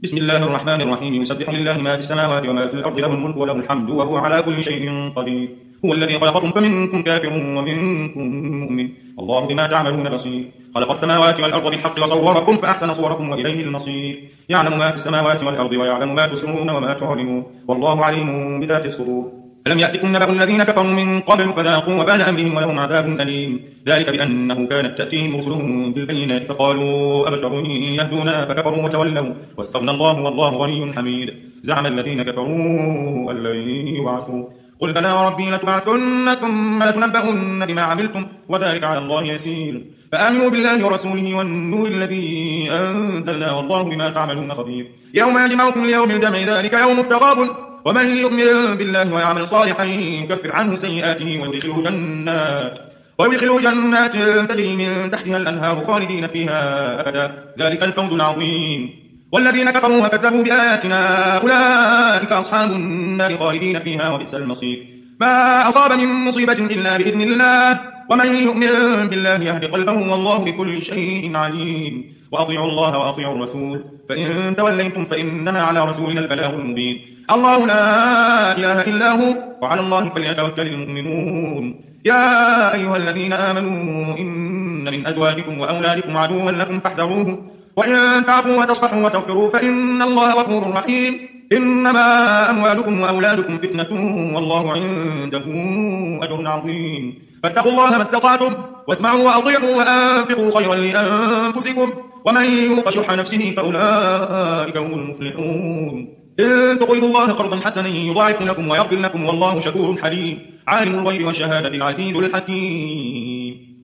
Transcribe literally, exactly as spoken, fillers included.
بسم الله الرحمن الرحيم يسبح لله ما في السماوات وما في الأرض له الملك وله الحمد وهو على كل شيء قدير هو الذي خلقكم فمنكم كافر ومنكم مؤمن الله بما تعملون بصير خلق السماوات والأرض بالحق وصوركم فأحسن صوركم وإليه المصير يعلم ما في السماوات والأرض ويعلم ما تسرون وما تعلنون والله عليم بذات الصدور ألم يأتكم نبأ الذين كفروا من قبل فذاقوا وبال أمرهم ولهم عذاب أليم ذلك بأنه كانت تأتيهم رسلهم بالبينات فقالوا أبشر يهدونا فكفروا وتولوا واستغنى الله والله غني حميد زعم الذين كفروا أن لن يبعثوا قل بلى وربي لتبعثن ثم لتنبؤن بما عملتم وذلك على الله يسير فآمنوا بالله ورسوله والنور الذي أنزلنا والله بما تعملون خبير يوم يجمعكم ليوم الجمع ذلك يوم التغابن ومن يؤمن بالله ويعمل صالحا يكفر عنه سيئاته ويدخله جنات ويدخله جنات تجري من تحتها الأنهار خالدين فيها أبدا ذلك الفوز العظيم والذين كفروا وكذبوا بآياتنا أولئك أصحاب النار خالدين فيها وبئس المصير ما أصاب من مصيبة إلا بإذن الله ومن يؤمن بالله يهد قلبه والله بكل شيء عليم وأطيعوا الله وأطيعوا الرسول فإن توليتم فإنما على رسولنا البلاغ المبين الله لا إله إلا هو وعلى الله فليتوكل المؤمنون يا أيها الذين آمنوا إن من أزواجكم وأولادكم عدوا لكم فاحذروه وإن تعفوا وتصفحوا وتغفروا فإن الله غفور رحيم إنما أموالكم وأولادكم فتنة والله عنده أجر عظيم فاتقوا الله ما استطعتم واسمعوا وأطيعوا وأنفقوا خيرا لأنفسكم ومن يوق شح نفسه فأولئك هم المفلحون إن تقرضوا الله قرضا حسنا يضاعف لكم ويغفر لكم والله شكور حليم عالم الغيب والشهادة العزيز الحكيم